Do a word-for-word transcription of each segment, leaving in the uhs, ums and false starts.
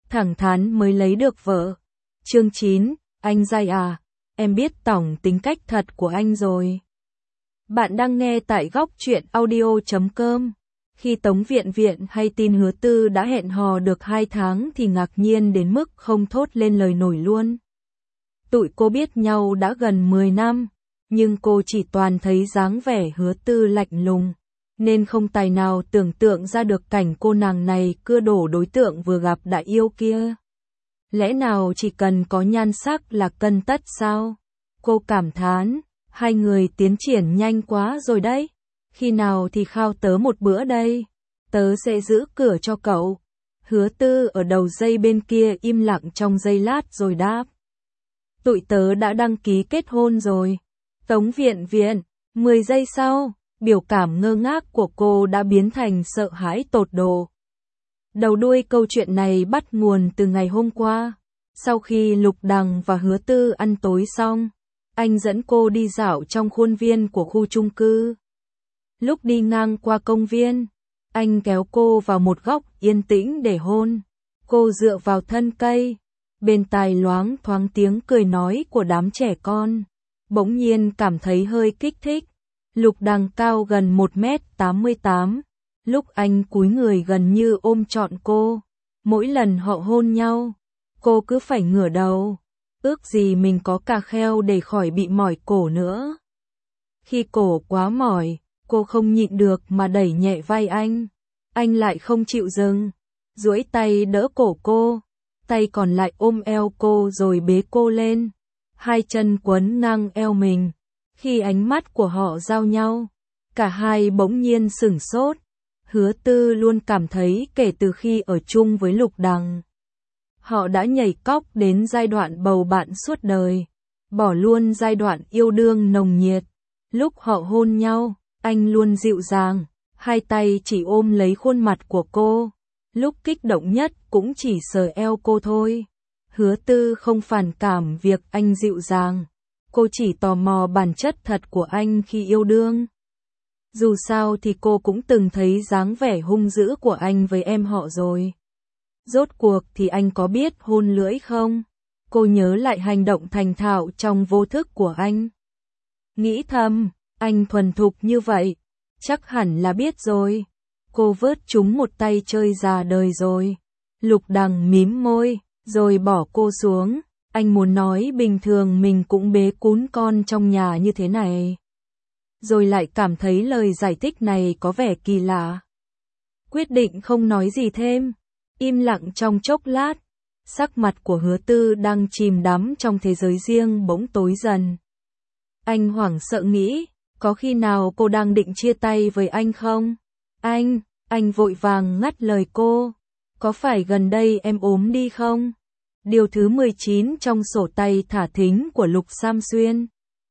thẳng thắn mới lấy được vợ. Chương chín, anh dai à, em biết tổng tính cách thật của anh rồi. Bạn đang nghe tại góc truyện audio chấm com. Khi Tống Viện Viện hay tin Hứa Tư đã hẹn hò được hai tháng thì ngạc nhiên đến mức không thốt lên lời nổi luôn. Tụi cô biết nhau đã gần mười năm, nhưng cô chỉ toàn thấy dáng vẻ Hứa Tư lạnh lùng, nên không tài nào tưởng tượng ra được cảnh cô nàng này cưa đổ đối tượng vừa gặp đã yêu kia. Lẽ nào chỉ cần có nhan sắc là cân tất sao? Cô cảm thán, hai người tiến triển nhanh quá rồi đấy. Khi nào thì khao tớ một bữa đây? Tớ sẽ giữ cửa cho cậu. Hứa Tư ở đầu dây bên kia im lặng trong giây lát rồi đáp. Tụi tớ đã đăng ký kết hôn rồi. Tống Viện Viện, mười giây sau, biểu cảm ngơ ngác của cô đã biến thành sợ hãi tột độ. Đầu đuôi câu chuyện này bắt nguồn từ ngày hôm qua. Sau khi Lục Đằng và Hứa Tư ăn tối xong, anh dẫn cô đi dạo trong khuôn viên của khu chung cư. Lúc đi ngang qua công viên, anh kéo cô vào một góc yên tĩnh để hôn. Cô dựa vào thân cây, bên tai loáng thoáng tiếng cười nói của đám trẻ con. Bỗng nhiên cảm thấy hơi kích thích. Lục Đằng cao gần một mét tám mươi tám. Lúc anh cúi người gần như ôm trọn cô. Mỗi lần họ hôn nhau, cô cứ phải ngửa đầu. Ước gì mình có cà kheo để khỏi bị mỏi cổ nữa. Khi cổ quá mỏi, cô không nhịn được mà đẩy nhẹ vai anh. Anh lại không chịu dừng, duỗi tay đỡ cổ cô, tay còn lại ôm eo cô rồi bế cô lên. Hai chân quấn ngang eo mình. Khi ánh mắt của họ giao nhau, cả hai bỗng nhiên sửng sốt. Hứa Tư luôn cảm thấy kể từ khi ở chung với Lục Đằng, họ đã nhảy cóc đến giai đoạn bầu bạn suốt đời, bỏ luôn giai đoạn yêu đương nồng nhiệt. Lúc họ hôn nhau, anh luôn dịu dàng, hai tay chỉ ôm lấy khuôn mặt của cô. Lúc kích động nhất cũng chỉ sờ eo cô thôi. Hứa Tư không phản cảm việc anh dịu dàng, cô chỉ tò mò bản chất thật của anh khi yêu đương. Dù sao thì cô cũng từng thấy dáng vẻ hung dữ của anh với em họ rồi. Rốt cuộc thì anh có biết hôn lưỡi không? Cô nhớ lại hành động thành thạo trong vô thức của anh. Nghĩ thầm, anh thuần thục như vậy, chắc hẳn là biết rồi. Cô vớt chúng một tay chơi già đời rồi. Lục Đằng mím môi, rồi bỏ cô xuống. Anh muốn nói bình thường mình cũng bế cún con trong nhà như thế này. Rồi lại cảm thấy lời giải thích này có vẻ kỳ lạ. Quyết định không nói gì thêm. Im lặng trong chốc lát. Sắc mặt của Hứa Tư đang chìm đắm trong thế giới riêng bỗng tối dần. Anh hoảng sợ nghĩ, có khi nào cô đang định chia tay với anh không? Anh, anh vội vàng ngắt lời cô. Có phải gần đây em ốm đi không? Điều thứ mười chín trong sổ tay thả thính của Lục Sam Xuyên.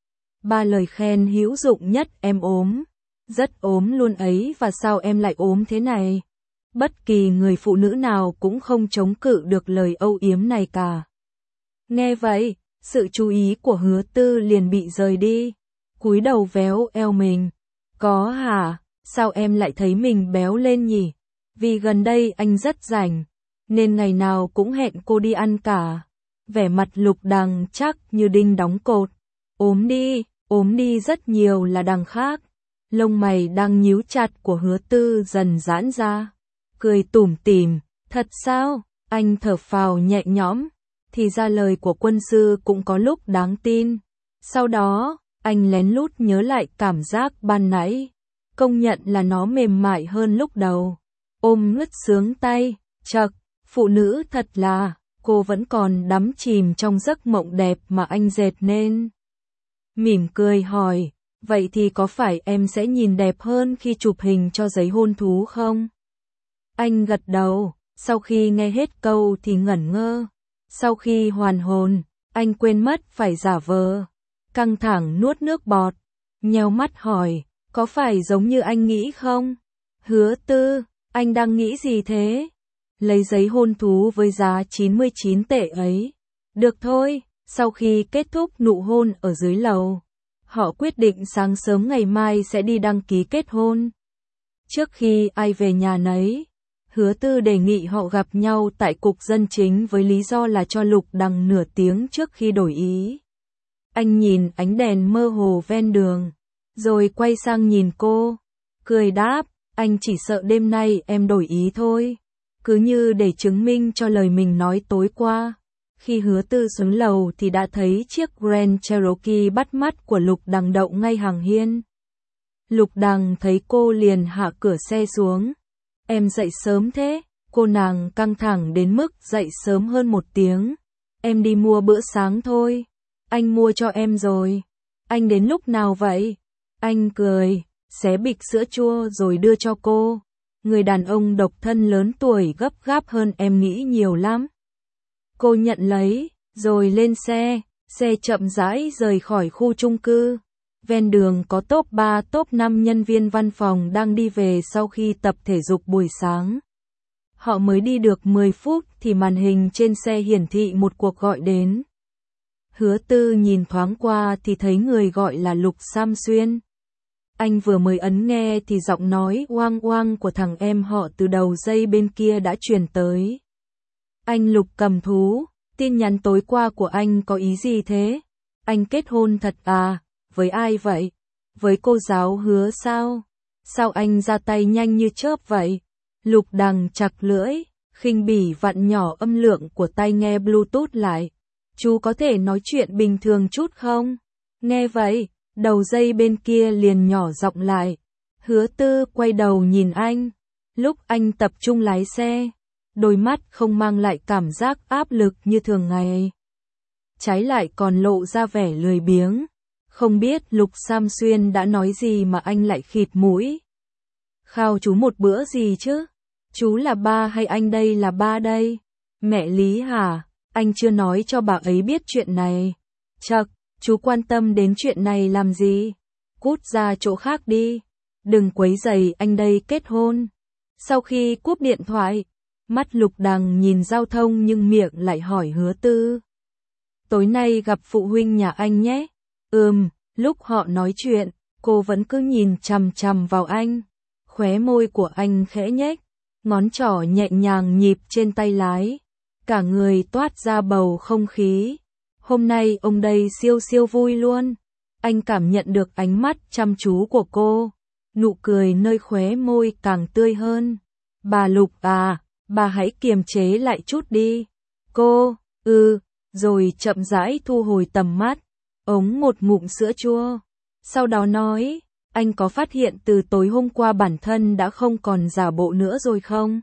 Ba lời khen hữu dụng nhất: em ốm, rất ốm luôn ấy, và sao em lại ốm thế này? Bất kỳ người phụ nữ nào cũng không chống cự được lời âu yếm này cả. Nghe vậy, sự chú ý của Hứa Tư liền bị rời đi. Cúi đầu véo eo mình. Có hả? Sao em lại thấy mình béo lên nhỉ? Vì gần đây anh rất rảnh, nên ngày nào cũng hẹn cô đi ăn cả. Vẻ mặt Lục Đằng chắc như đinh đóng cột. Ốm đi, ốm đi rất nhiều là đằng khác. Lông mày đang nhíu chặt của Hứa Tư dần giãn ra. Cười tủm tỉm, thật sao? Anh thở phào nhẹ nhõm. Thì ra lời của quân sư cũng có lúc đáng tin. Sau đó, anh lén lút nhớ lại cảm giác ban nãy. Công nhận là nó mềm mại hơn lúc đầu. Ôm ngứt sướng tay, chậc, phụ nữ thật là, cô vẫn còn đắm chìm trong giấc mộng đẹp mà anh dệt nên. Mỉm cười hỏi, vậy thì có phải em sẽ nhìn đẹp hơn khi chụp hình cho giấy hôn thú không? Anh gật đầu, sau khi nghe hết câu thì ngẩn ngơ. Sau khi hoàn hồn, anh quên mất phải giả vờ. Căng thẳng nuốt nước bọt, nheo mắt hỏi, có phải giống như anh nghĩ không? Hứa Tư, anh đang nghĩ gì thế? Lấy giấy hôn thú với giá chín mươi chín tệ ấy. Được thôi, sau khi kết thúc nụ hôn ở dưới lầu, họ quyết định sáng sớm ngày mai sẽ đi đăng ký kết hôn. Trước khi ai về nhà nấy, Hứa Tư đề nghị họ gặp nhau tại cục dân chính với lý do là cho Lục Đằng nửa tiếng trước khi đổi ý. Anh nhìn ánh đèn mơ hồ ven đường, rồi quay sang nhìn cô, cười đáp, anh chỉ sợ đêm nay em đổi ý thôi. Cứ như để chứng minh cho lời mình nói tối qua. Khi Hứa Tư xuống lầu thì đã thấy chiếc Grand Cherokee bắt mắt của Lục Đằng đậu ngay hàng hiên. Lục Đằng thấy cô liền hạ cửa xe xuống. Em dậy sớm thế? Cô nàng căng thẳng đến mức dậy sớm hơn một tiếng. Em đi mua bữa sáng thôi. Anh mua cho em rồi. Anh đến lúc nào vậy? Anh cười, xé bịch sữa chua rồi đưa cho cô. Người đàn ông độc thân lớn tuổi gấp gáp hơn em nghĩ nhiều lắm. Cô nhận lấy, rồi lên xe, xe chậm rãi rời khỏi khu chung cư. Ven đường có top ba top năm nhân viên văn phòng đang đi về sau khi tập thể dục buổi sáng. Họ mới đi được mười phút thì màn hình trên xe hiển thị một cuộc gọi đến. Hứa Tư nhìn thoáng qua thì thấy người gọi là Lục Sam Xuyên. Anh vừa mới ấn nghe thì giọng nói oang oang của thằng em họ từ đầu dây bên kia đã truyền tới. Anh Lục cầm thú, tin nhắn tối qua của anh có ý gì thế? Anh kết hôn thật à? Với ai vậy? Với cô giáo Hứa sao? Sao anh ra tay nhanh như chớp vậy? Lục Đằng chặt lưỡi, khinh bỉ vặn nhỏ âm lượng của tai nghe Bluetooth lại. Chú có thể nói chuyện bình thường chút không? Nghe vậy, đầu dây bên kia liền nhỏ giọng lại. Hứa Tư quay đầu nhìn anh. Lúc anh tập trung lái xe, đôi mắt không mang lại cảm giác áp lực như thường ngày. Trái lại còn lộ ra vẻ lười biếng. Không biết Lục Sam Xuyên đã nói gì mà anh lại khịt mũi. Khao chú một bữa gì chứ? Chú là ba hay anh đây là ba đây? Mẹ Lý hả? Anh chưa nói cho bà ấy biết chuyện này. Chậc, chú quan tâm đến chuyện này làm gì? Cút ra chỗ khác đi. Đừng quấy rầy anh đây kết hôn. Sau khi cúp điện thoại, mắt Lục Đằng nhìn giao thông nhưng miệng lại hỏi Hứa Tư. Tối nay gặp phụ huynh nhà anh nhé. Ừm, lúc họ nói chuyện, cô vẫn cứ nhìn chằm chằm vào anh. Khóe môi của anh khẽ nhếch, ngón trỏ nhẹ nhàng nhịp trên tay lái. Cả người toát ra bầu không khí. Hôm nay ông đây siêu siêu vui luôn. Anh cảm nhận được ánh mắt chăm chú của cô. Nụ cười nơi khóe môi càng tươi hơn. Bà Lục à, bà hãy kiềm chế lại chút đi. Cô, ừ, rồi chậm rãi thu hồi tầm mắt. Ống một ngụm sữa chua. Sau đó nói, anh có phát hiện từ tối hôm qua bản thân đã không còn giả bộ nữa rồi không?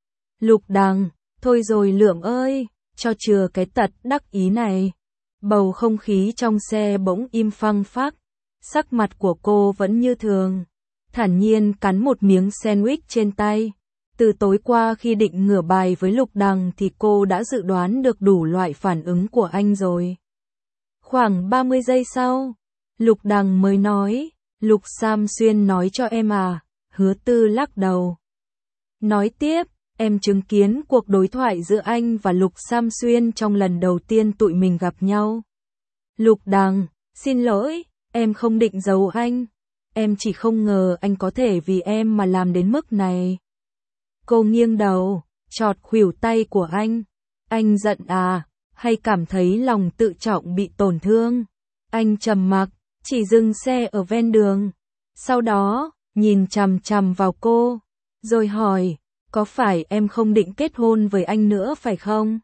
Lục Đằng, thôi rồi Lượng ơi, cho chừa cái tật đắc ý này. Bầu không khí trong xe bỗng im phăng phắc. Sắc mặt của cô vẫn như thường. Thản nhiên cắn một miếng sandwich trên tay. Từ tối qua khi định ngửa bài với Lục Đằng thì cô đã dự đoán được đủ loại phản ứng của anh rồi. Khoảng ba mươi giây sau, Lục Đằng mới nói, Lục Sam Xuyên nói cho em à? Hứa Tư lắc đầu. Nói tiếp, em chứng kiến cuộc đối thoại giữa anh và Lục Sam Xuyên trong lần đầu tiên tụi mình gặp nhau. Lục Đằng, xin lỗi, em không định giấu anh. Em chỉ không ngờ anh có thể vì em mà làm đến mức này. Cô nghiêng đầu, chọt khuỷu tay của anh. Anh giận à? Hay cảm thấy lòng tự trọng bị tổn thương? Anh trầm mặc, chỉ dừng xe ở ven đường. Sau đó, nhìn chằm chằm vào cô, rồi hỏi, có phải em không định kết hôn với anh nữa phải không?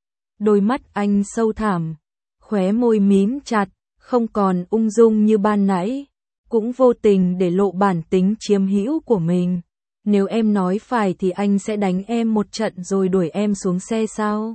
Đôi mắt anh sâu thẳm, khóe môi mím chặt, không còn ung dung như ban nãy, cũng vô tình để lộ bản tính chiếm hữu của mình. Nếu em nói phải thì anh sẽ đánh em một trận rồi đuổi em xuống xe sao?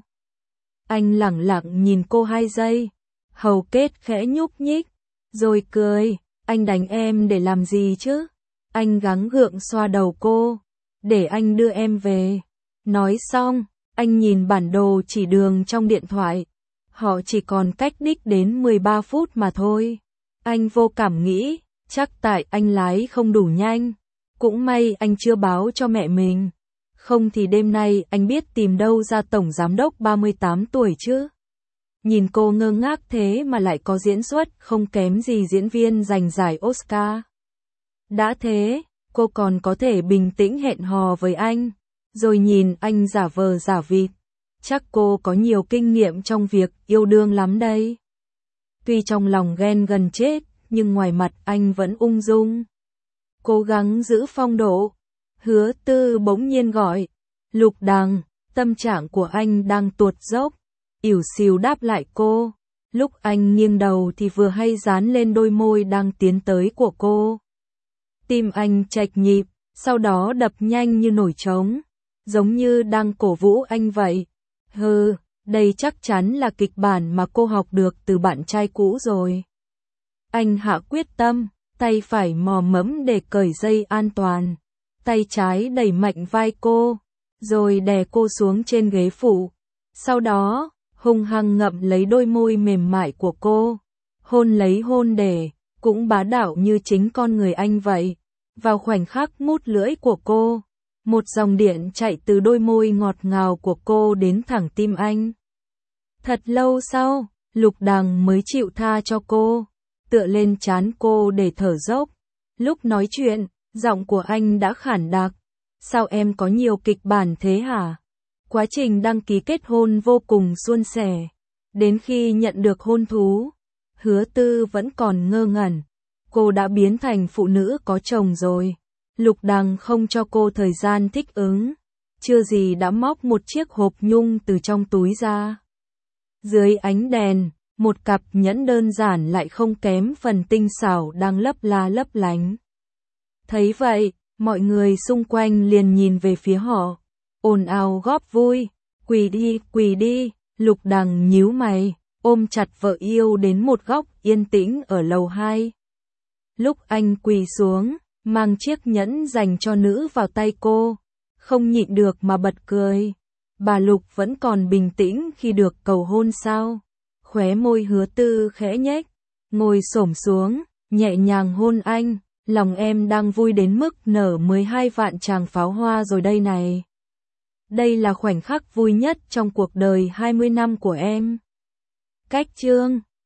Anh lẳng lặng nhìn cô hai giây, hầu kết khẽ nhúc nhích, rồi cười, anh đánh em để làm gì chứ? Anh gắng gượng xoa đầu cô, để anh đưa em về. Nói xong, anh nhìn bản đồ chỉ đường trong điện thoại, họ chỉ còn cách đích đến mười ba phút mà thôi. Anh vô cảm nghĩ, chắc tại anh lái không đủ nhanh, cũng may anh chưa báo cho mẹ mình. Không thì đêm nay anh biết tìm đâu ra tổng giám đốc ba mươi tám tuổi chứ. Nhìn cô ngơ ngác thế mà lại có diễn xuất không kém gì diễn viên giành giải Oscar. Đã thế, cô còn có thể bình tĩnh hẹn hò với anh. rồi nhìn anh giả vờ giả vịt. Chắc cô có nhiều kinh nghiệm trong việc yêu đương lắm đây. Tuy trong lòng ghen gần chết, nhưng ngoài mặt anh vẫn ung dung. Cố gắng giữ phong độ. Hứa Tư bỗng nhiên gọi. Lục Đằng, tâm trạng của anh đang tuột dốc. Ỉu xìu đáp lại cô. Lúc anh nghiêng đầu thì vừa hay dán lên đôi môi đang tiến tới của cô. Tim anh chệch nhịp, sau đó đập nhanh như nổi trống. Giống như đang cổ vũ anh vậy. Hừ, đây chắc chắn là kịch bản mà cô học được từ bạn trai cũ rồi. Anh hạ quyết tâm, tay phải mò mẫm để cởi dây an toàn. Tay trái đẩy mạnh vai cô, rồi đè cô xuống trên ghế phụ. Sau đó, hung hăng ngậm lấy đôi môi mềm mại của cô. Hôn lấy hôn để, cũng bá đạo như chính con người anh vậy. Vào khoảnh khắc mút lưỡi của cô, một dòng điện chạy từ đôi môi ngọt ngào của cô đến thẳng tim anh. Thật lâu sau, Lục Đằng mới chịu tha cho cô, tựa lên trán cô để thở dốc. Lúc nói chuyện, giọng của anh đã khản đặc. Sao em có nhiều kịch bản thế hả? Quá trình đăng ký kết hôn vô cùng suôn sẻ. Đến khi nhận được hôn thú, Hứa Tư vẫn còn ngơ ngẩn. Cô đã biến thành phụ nữ có chồng rồi. Lục Đằng không cho cô thời gian thích ứng. Chưa gì đã móc một chiếc hộp nhung từ trong túi ra. Dưới ánh đèn, một cặp nhẫn đơn giản lại không kém phần tinh xảo đang lấp la lấp lánh. Thấy vậy, mọi người xung quanh liền nhìn về phía họ. Ồn ào góp vui. Quỳ đi, quỳ đi. Lục Đằng nhíu mày, ôm chặt vợ yêu đến một góc yên tĩnh ở lầu hai. Lúc anh quỳ xuống, mang chiếc nhẫn dành cho nữ vào tay cô, không nhịn được mà bật cười. Bà Lục vẫn còn bình tĩnh khi được cầu hôn sao? Khóe môi Hứa Tư khẽ nhếch, ngồi xổm xuống, nhẹ nhàng hôn anh. Lòng em đang vui đến mức nở mười hai vạn tràng pháo hoa rồi đây này. Đây là khoảnh khắc vui nhất trong cuộc đời hai mươi năm của em. Cách chương